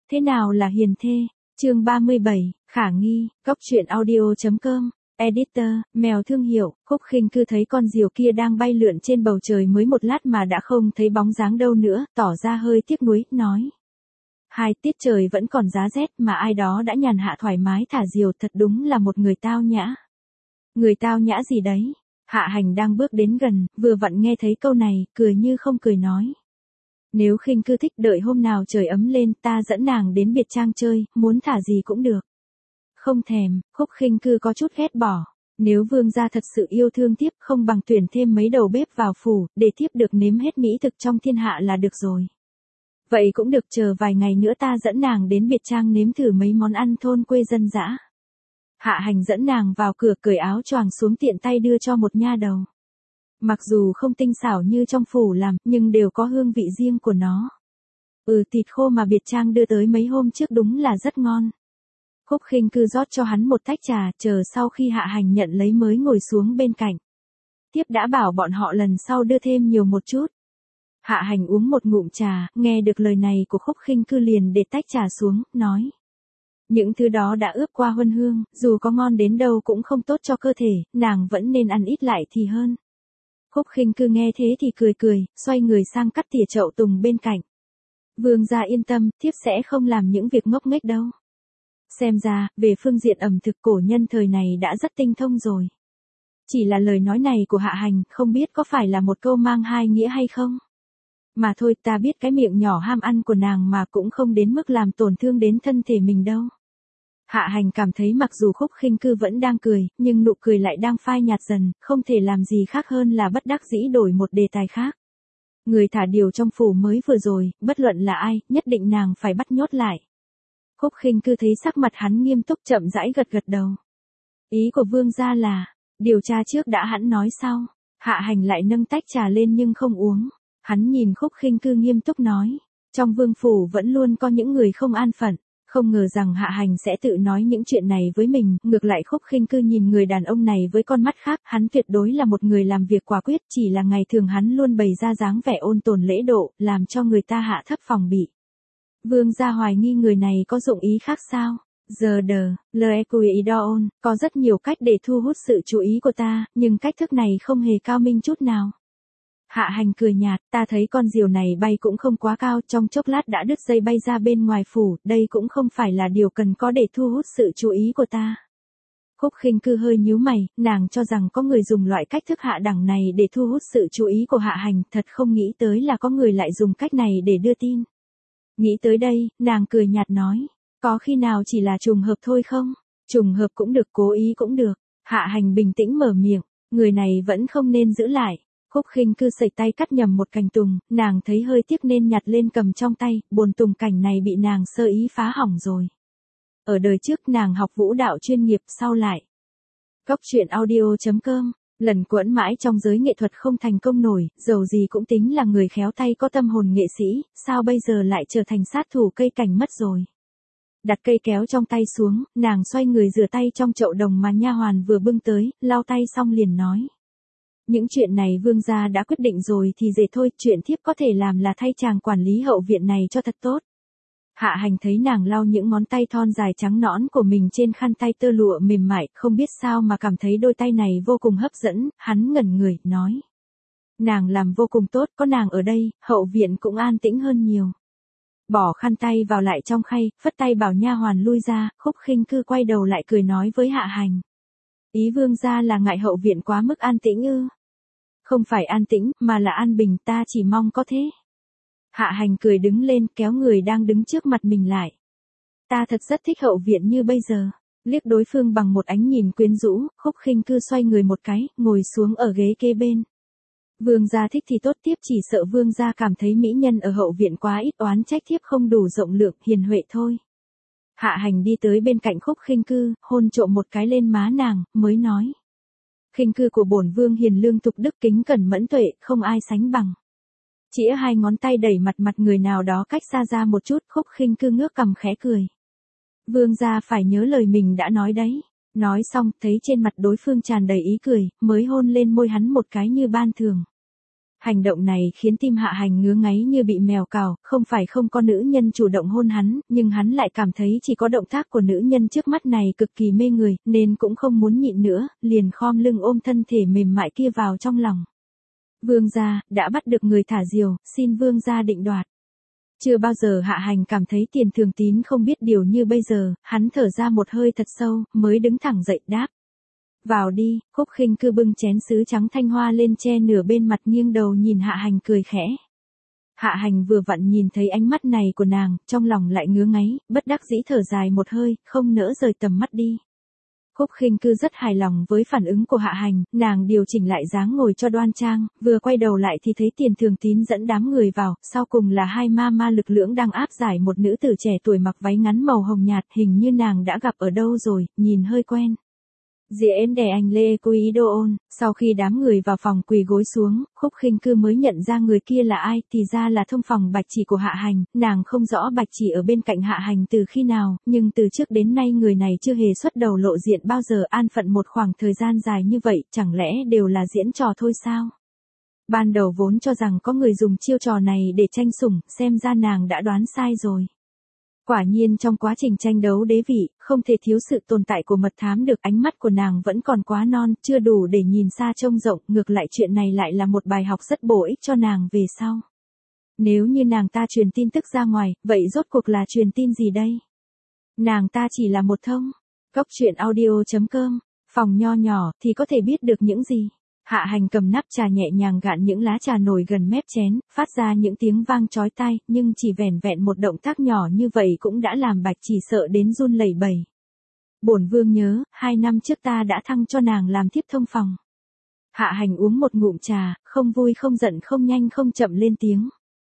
Thế nào là hiền thê? Chương 37, khả nghi, Cóc truyện audio.com. Editor, mèo thương hiệu. Khúc Khinh Cư thấy con diều kia đang bay lượn trên bầu trời mới một lát mà đã không thấy bóng dáng đâu nữa, tỏ ra hơi tiếc nuối, nói. Tiết trời vẫn còn giá rét mà ai đó đã nhàn hạ thoải mái thả diều, thật đúng là một người tao nhã. Người tao nhã gì đấy? Hạ Hành đang bước đến gần, vừa vặn nghe thấy câu này, cười như không cười nói. Nếu Khinh Cư thích, đợi hôm nào trời ấm lên ta dẫn nàng đến biệt trang chơi, muốn thả gì cũng được. Không thèm. Khúc Khinh Cư có chút ghét bỏ. Nếu vương gia thật sự yêu thương thiếp, không bằng tuyển thêm mấy đầu bếp vào phủ, để thiếp được nếm hết mỹ thực trong thiên hạ là được rồi. Vậy cũng được, chờ vài ngày nữa ta dẫn nàng đến biệt trang nếm thử mấy món ăn thôn quê dân dã. Hạ Hành dẫn nàng vào cửa, cởi áo choàng xuống, tiện tay đưa cho một nha đầu. Mặc dù không tinh xảo như trong phủ làm, nhưng đều có hương vị riêng của nó. Thịt khô mà biệt trang đưa tới mấy hôm trước đúng là rất ngon. Khúc Khinh Cư rót cho hắn một tách trà, chờ sau khi Hạ Hành nhận lấy mới ngồi xuống bên cạnh. Tiếp đã bảo bọn họ lần sau đưa thêm nhiều một chút. Hạ Hành uống một ngụm trà, nghe được lời này của Khúc Khinh Cư liền để tách trà xuống, nói. Những thứ đó đã ướp qua huân hương, dù có ngon đến đâu cũng không tốt cho cơ thể, nàng vẫn nên ăn ít lại thì hơn. Khúc Khinh Cư nghe thế thì cười cười, xoay người sang cắt tỉa chậu tùng bên cạnh. Vương gia yên tâm, thiếp sẽ không làm những việc ngốc nghếch đâu. Xem ra, về phương diện ẩm thực cổ nhân thời này đã rất tinh thông rồi. Chỉ là lời nói này của Hạ Hành, không biết có phải là một câu mang hai nghĩa hay không? Mà thôi, ta biết cái miệng nhỏ ham ăn của nàng mà cũng không đến mức làm tổn thương đến thân thể mình đâu. Hạ Hành cảm thấy mặc dù Khúc Khinh Cư vẫn đang cười, nhưng nụ cười lại đang phai nhạt dần, không thể làm gì khác hơn là bất đắc dĩ đổi một đề tài khác. Người thả diều trong phủ mới vừa rồi, bất luận là ai, nhất định nàng phải bắt nhốt lại. Khúc Khinh Cư thấy sắc mặt hắn nghiêm túc, chậm rãi gật gật đầu. Ý của vương gia là, điều tra trước đã, hắn nói sau. Hạ Hành lại nâng tách trà lên nhưng không uống. Hắn nhìn Khúc Khinh Cư nghiêm túc nói, trong vương phủ vẫn luôn có những người không an phận. Không ngờ rằng Hạ Hành sẽ tự nói những chuyện này với mình, ngược lại Khúc Khinh Cư nhìn người đàn ông này với con mắt khác, hắn tuyệt đối là một người làm việc quả quyết, chỉ là ngày thường hắn luôn bày ra dáng vẻ ôn tồn lễ độ, làm cho người ta hạ thấp phòng bị. Vương gia hoài nghi người này có dụng ý khác sao? Lequidoon, có rất nhiều cách để thu hút sự chú ý của ta, nhưng cách thức này không hề cao minh chút nào. Hạ Hành cười nhạt, ta thấy con diều này bay cũng không quá cao, trong chốc lát đã đứt dây bay ra bên ngoài phủ, đây cũng không phải là điều cần có để thu hút sự chú ý của ta. Khúc Khinh Cư hơi nhíu mày, nàng cho rằng có người dùng loại cách thức hạ đẳng này để thu hút sự chú ý của Hạ Hành, thật không nghĩ tới là có người lại dùng cách này để đưa tin. Nghĩ tới đây, nàng cười nhạt nói, có khi nào chỉ là trùng hợp thôi không? Trùng hợp cũng được, cố ý cũng được. Hạ Hành bình tĩnh mở miệng, người này vẫn không nên giữ lại. Khúc Khinh Cư sẩy tay cắt nhầm một cành tùng, nàng thấy hơi tiếc nên nhặt lên cầm trong tay, buồn tùng cảnh này bị nàng sơ ý phá hỏng rồi. Ở đời trước nàng học vũ đạo chuyên nghiệp, sau lại. Cóc truyện audio.com, lần quẫn mãi trong giới nghệ thuật không thành công nổi, dầu gì cũng tính là người khéo tay có tâm hồn nghệ sĩ, sao bây giờ lại trở thành sát thủ cây cảnh mất rồi. Đặt cây kéo trong tay xuống, nàng xoay người rửa tay trong chậu đồng mà nha hoàn vừa bưng tới, lau tay xong liền nói. Những chuyện này vương gia đã quyết định rồi thì dễ thôi, chuyện thiếp có thể làm là thay chàng quản lý hậu viện này cho thật tốt. Hạ Hành thấy nàng lau những ngón tay thon dài trắng nõn của mình trên khăn tay tơ lụa mềm mại, không biết sao mà cảm thấy đôi tay này vô cùng hấp dẫn, hắn ngẩn người, nói. Nàng làm vô cùng tốt, có nàng ở đây, hậu viện cũng an tĩnh hơn nhiều. Bỏ khăn tay vào lại trong khay, phất tay bảo nha hoàn lui ra, Khúc Khinh Cư quay đầu lại cười nói với Hạ Hành. Ý vương gia là ngại hậu viện quá mức an tĩnh ư? Không phải an tĩnh, mà là an bình, ta chỉ mong có thế. Hạ Hành cười đứng lên, kéo người đang đứng trước mặt mình lại. Ta thật rất thích hậu viện như bây giờ. Liếc đối phương bằng một ánh nhìn quyến rũ, Khúc Khinh Cư xoay người một cái, ngồi xuống ở ghế kế bên. Vương gia thích thì tốt, tiếp chỉ sợ vương gia cảm thấy mỹ nhân ở hậu viện quá ít, oán trách thiếp không đủ rộng lượng, hiền huệ thôi. Hạ Hành đi tới bên cạnh Khúc Khinh Cư, hôn trộm một cái lên má nàng, mới nói. Khinh Cư của bổn vương hiền lương tục đức, kính cẩn mẫn tuệ, không ai sánh bằng. Chĩa hai ngón tay đẩy mặt người nào đó cách xa ra một chút, Khúc Khinh Cư ngước cằm khẽ cười. Vương gia phải nhớ lời mình đã nói đấy. Nói xong, thấy trên mặt đối phương tràn đầy ý cười, mới hôn lên môi hắn một cái như ban thường. Hành động này khiến tim Hạ Hành ngứa ngáy như bị mèo cào, không phải không có nữ nhân chủ động hôn hắn, nhưng hắn lại cảm thấy chỉ có động tác của nữ nhân trước mắt này cực kỳ mê người, nên cũng không muốn nhịn nữa, liền khom lưng ôm thân thể mềm mại kia vào trong lòng. Vương gia, đã bắt được người thả diều, xin vương gia định đoạt. Chưa bao giờ Hạ Hành cảm thấy Tiền Thường Tín không biết điều như bây giờ, hắn thở ra một hơi thật sâu, mới đứng thẳng dậy đáp. Vào đi, Khúc Khinh Cư bưng chén sứ trắng thanh hoa lên che nửa bên mặt nghiêng đầu nhìn Hạ Hành cười khẽ. Hạ Hành vừa vặn nhìn thấy ánh mắt này của nàng, trong lòng lại ngứa ngáy, bất đắc dĩ thở dài một hơi, không nỡ rời tầm mắt đi. Khúc Khinh Cư rất hài lòng với phản ứng của Hạ Hành, nàng điều chỉnh lại dáng ngồi cho đoan trang, vừa quay đầu lại thì thấy Tiền Thường Tín dẫn đám người vào, sau cùng là hai ma ma lực lưỡng đang áp giải một nữ tử trẻ tuổi mặc váy ngắn màu hồng nhạt, hình như nàng đã gặp ở đâu rồi, nhìn hơi quen. Diễn đè anh Lê Quý Đô Ôn, sau khi đám người vào phòng quỳ gối xuống, Khúc Khinh Cư mới nhận ra người kia là ai, thì ra là thông phòng Bạch Chỉ của Hạ Hành, nàng không rõ Bạch Chỉ ở bên cạnh Hạ Hành từ khi nào, nhưng từ trước đến nay người này chưa hề xuất đầu lộ diện bao giờ, an phận một khoảng thời gian dài như vậy, chẳng lẽ đều là diễn trò thôi sao? Ban đầu vốn cho rằng có người dùng chiêu trò này để tranh sủng, xem ra nàng đã đoán sai rồi. Quả nhiên trong quá trình tranh đấu đế vị, không thể thiếu sự tồn tại của mật thám được, ánh mắt của nàng vẫn còn quá non, chưa đủ để nhìn xa trông rộng, ngược lại chuyện này lại là một bài học rất bổ ích cho nàng về sau. Nếu như nàng ta truyền tin tức ra ngoài, vậy rốt cuộc là truyền tin gì đây? Nàng ta chỉ là một thông. Góc truyện audio.com, phòng nho nhỏ thì có thể biết được những gì? Hạ Hành cầm nắp trà nhẹ nhàng gạn những lá trà nổi gần mép chén, phát ra những tiếng vang chói tai, nhưng chỉ vẻn vẹn một động tác nhỏ như vậy cũng đã làm Bạch Chỉ sợ đến run lẩy bẩy. Bổn vương nhớ, 2 năm trước ta đã thăng cho nàng làm thiếp thông phòng. Hạ Hành uống một ngụm trà, không vui không giận không nhanh không chậm lên tiếng.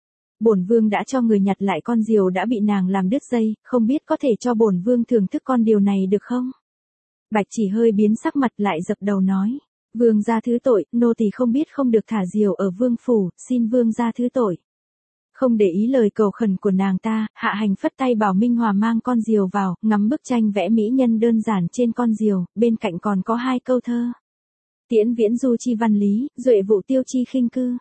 Bổn vương đã cho người nhặt lại con diều đã bị nàng làm đứt dây, không biết có thể cho bổn vương thưởng thức con điều này được không? Bạch Chỉ hơi biến sắc mặt lại dập đầu nói. Vương gia thứ tội, nô tỳ không biết không được thả diều ở vương phủ, xin vương gia thứ tội. Không để ý lời cầu khẩn của nàng ta, Hạ Hành phất tay bảo Minh Hòa mang con diều vào, ngắm bức tranh vẽ mỹ nhân đơn giản trên con diều, bên cạnh còn có 2 câu thơ. Tiễn viễn du chi văn lý, duệ vụ tiêu chi khinh cư.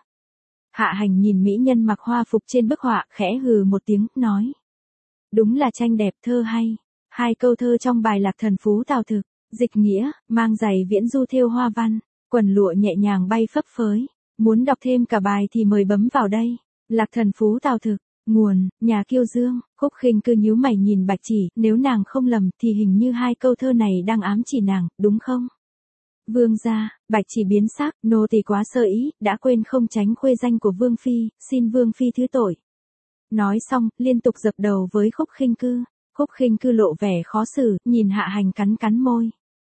Hạ Hành nhìn mỹ nhân mặc hoa phục trên bức họa, khẽ hừ một tiếng, nói. Đúng là tranh đẹp thơ hay. 2 câu thơ trong bài Lạc Thần Phú Tào Thực. Dịch nghĩa, mang giày viễn du thêu hoa văn, quần lụa nhẹ nhàng bay phấp phới. Muốn đọc thêm cả bài thì mời bấm vào đây. Lạc Thần Phú Tào Thực, nguồn, nhà Kiêu Dương. Khúc Khinh Cư nhíu mày nhìn Bạch Chỉ, nếu nàng không lầm thì hình như 2 câu thơ này đang ám chỉ nàng, đúng không? Vương gia, Bạch Chỉ biến sắc, nô tỳ quá sơ ý, đã quên không tránh khuê danh của Vương Phi, xin Vương Phi thứ tội. Nói xong, liên tục dập đầu với Khúc Khinh Cư. Khúc Khinh Cư lộ vẻ khó xử, nhìn Hạ Hành cắn cắn môi.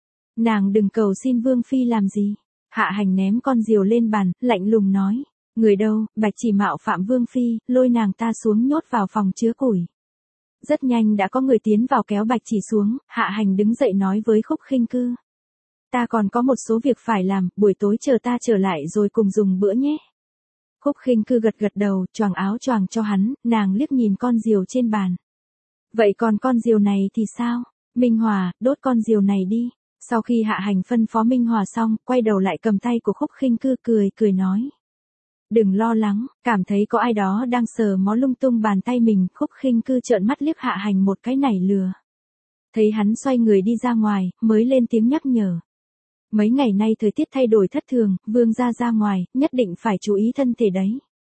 Nàng đừng cầu xin Vương Phi làm gì. Hạ Hành ném con diều lên bàn, lạnh lùng nói. Người đâu, Bạch Chỉ mạo phạm Vương Phi, lôi nàng ta xuống nhốt vào phòng chứa củi. Rất nhanh đã có người tiến vào kéo Bạch Chỉ xuống, Hạ Hành đứng dậy nói với Khúc Khinh Cư. Ta còn có một số việc phải làm, buổi tối chờ ta trở lại rồi cùng dùng bữa nhé. Khúc Khinh Cư gật gật đầu, choàng áo choàng cho hắn, nàng liếc nhìn con diều trên bàn. Vậy còn con diều này thì sao? Minh Hòa, đốt con diều này đi. Sau khi Hạ Hành phân phó Minh Hòa xong, quay đầu lại cầm tay của Khúc Khinh Cư cười nói. Đừng lo lắng, cảm thấy có ai đó đang sờ mó lung tung bàn tay mình, Khúc Khinh Cư trợn mắt liếc Hạ Hành một cái nảy lừa. Thấy hắn xoay người đi ra ngoài, mới lên tiếng nhắc nhở. Mấy ngày nay thời tiết thay đổi thất thường, vương gia ra ngoài, nhất định phải chú ý thân thể đấy.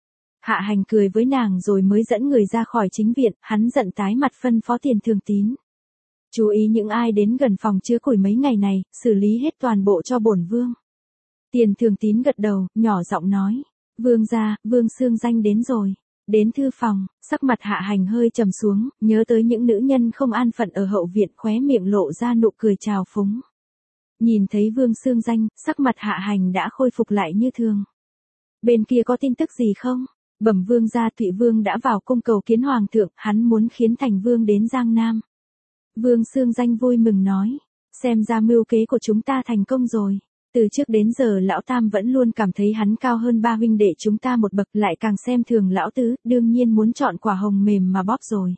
Hạ Hành cười với nàng rồi mới dẫn người ra khỏi chính viện, hắn giận tái mặt phân phó Tiền Thường Tín. Chú ý những ai đến gần phòng chứa củi mấy ngày này, xử lý hết toàn bộ cho bổn vương. Tiền Thường Tín gật đầu, nhỏ giọng nói. Vương gia, Vương Xương Danh đến rồi. Đến thư phòng, sắc mặt Hạ Hành hơi trầm xuống, nhớ tới những nữ nhân không an phận ở hậu viện, khóe miệng lộ ra nụ cười trào phúng. Nhìn thấy Vương Xương Danh, sắc mặt Hạ Hành đã khôi phục lại như thường. Bên kia có tin tức gì không? Bẩm vương gia, Thụy Vương đã vào cung cầu kiến hoàng thượng, hắn muốn khiến Thành Vương đến Giang Nam. Vương Xương Danh vui mừng nói, xem ra mưu kế của chúng ta thành công rồi. Từ trước đến giờ lão tam vẫn luôn cảm thấy hắn cao hơn 3 huynh đệ chúng ta một bậc, lại càng xem thường lão tứ, đương nhiên muốn chọn quả hồng mềm mà bóp rồi.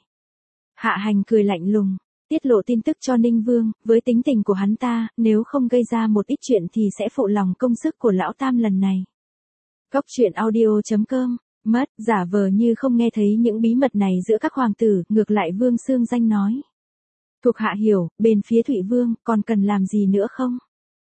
Hạ Hành cười lạnh lùng, tiết lộ tin tức cho Ninh Vương, với tính tình của hắn ta, nếu không gây ra một ít chuyện thì sẽ phụ lòng công sức của lão tam lần này. Cóc truyện audio.com. Mất, giả vờ như không nghe thấy những bí mật này giữa các hoàng tử, ngược lại Vương Xương Danh nói. Thuộc hạ hiểu, bên phía Thụy Vương, còn cần làm gì nữa không?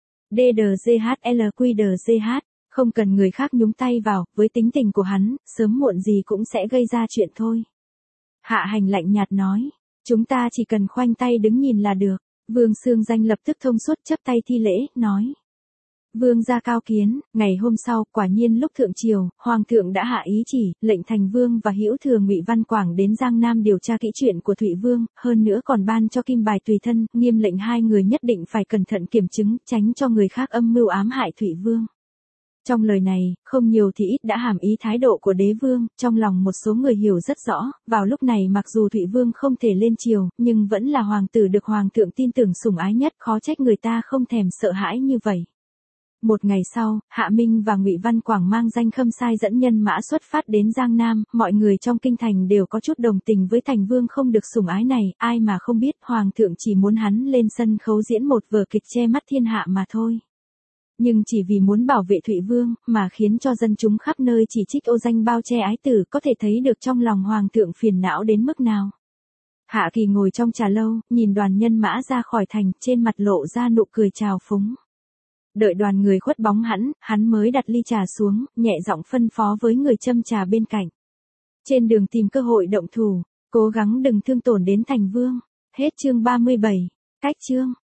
DDGHLQDGH, không cần người khác nhúng tay vào, với tính tình của hắn, sớm muộn gì cũng sẽ gây ra chuyện thôi. Hạ Hành lạnh nhạt nói, chúng ta chỉ cần khoanh tay đứng nhìn là được. Vương Xương Danh lập tức thông suốt chắp tay thi lễ, nói. Vương gia cao kiến. Ngày hôm sau, quả nhiên lúc thượng triều, hoàng thượng đã hạ ý chỉ, lệnh Thành Vương và Hữu Thừa Ngụy Văn Quảng đến Giang Nam điều tra kỹ chuyện của Thụy Vương, hơn nữa còn ban cho kim bài tùy thân, nghiêm lệnh hai người nhất định phải cẩn thận kiểm chứng, tránh cho người khác âm mưu ám hại Thụy Vương. Trong lời này, không nhiều thì ít đã hàm ý thái độ của đế vương, trong lòng một số người hiểu rất rõ, vào lúc này mặc dù Thụy Vương không thể lên triều, nhưng vẫn là hoàng tử được hoàng thượng tin tưởng sủng ái nhất, khó trách người ta không thèm sợ hãi như vậy. Một ngày sau, Hạ Minh và Ngụy Văn Quảng mang danh Khâm Sai dẫn nhân mã xuất phát đến Giang Nam, mọi người trong kinh thành đều có chút đồng tình với Thành Vương không được sủng ái này, ai mà không biết hoàng thượng chỉ muốn hắn lên sân khấu diễn một vở kịch che mắt thiên hạ mà thôi. Nhưng chỉ vì muốn bảo vệ Thụy Vương, mà khiến cho dân chúng khắp nơi chỉ trích ô danh bao che ái tử, có thể thấy được trong lòng hoàng thượng phiền não đến mức nào. Hạ Kỳ ngồi trong trà lâu, nhìn đoàn nhân mã ra khỏi thành, trên mặt lộ ra nụ cười trào phúng. Đợi đoàn người khuất bóng hắn mới đặt ly trà xuống, nhẹ giọng phân phó với người châm trà bên cạnh. Trên đường tìm cơ hội động thủ, cố gắng đừng thương tổn đến Thành Vương. Hết chương 37. Cách chương.